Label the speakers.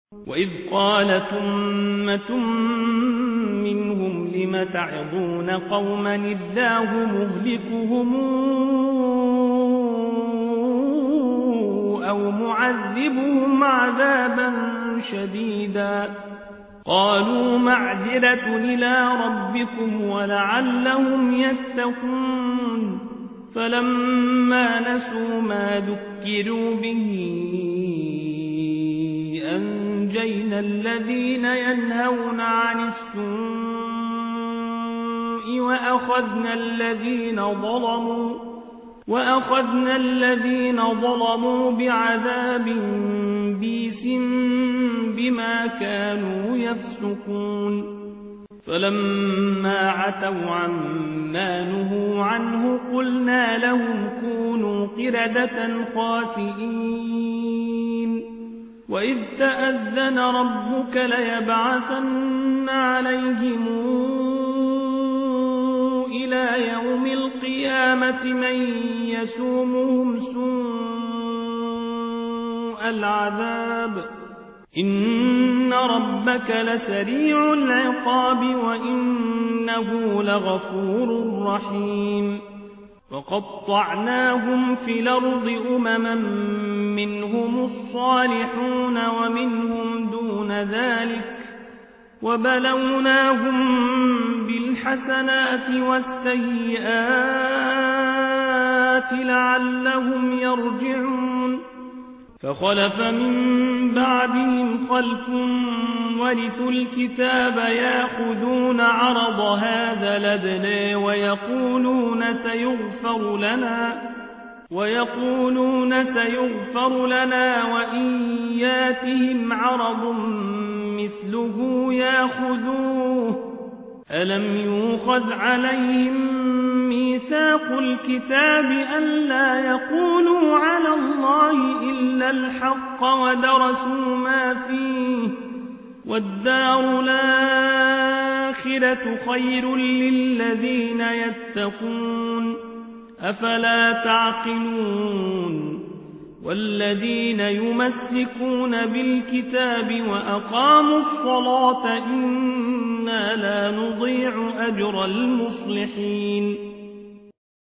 Speaker 1: وإذ قالت أمة منهم لم تعظون قوما الله مهلكهم أو معذبهم عذابا شديدا قالوا معذرة إلى ربكم ولعلهم يتقون فلما نسوا ما ذكروا به أنجينا الذين ينهون عن السوء وأخذنا الذين ظلموا بعذاب بئيس بما كانوا يفسقون فلما عتوا عما نهوا عنه قلنا لهم كونوا قردة خاسئين وإذ تأذن ربك ليبعثن عليهم إلى يوم القيامة من يسومهم سوء العذاب إن ربك لسريع العقاب وإنه لغفور رحيم وقطعناهم في الأرض أمما منهم الصالحون ومنهم دون ذلك وبلوناهم بالحسنات والسيئات لعلهم يرجعون فخلف من بعدهم خلف ورثوا الكتاب يأخذون عرض هذا الأدنى ويقولون سيغفر لنا وإن ياتهم عرض مثله يأخذوه ألم يؤخذ عليهم ميثاق الكتاب ألا يقولوا على الله إلا الحق ودرسوا ما فيه والدار الآخرة خير للذين يتقون أفلا تعقلون والذين يمسكون بالكتاب وأقاموا الصلاة إنا لا نضيع أجر المصلحين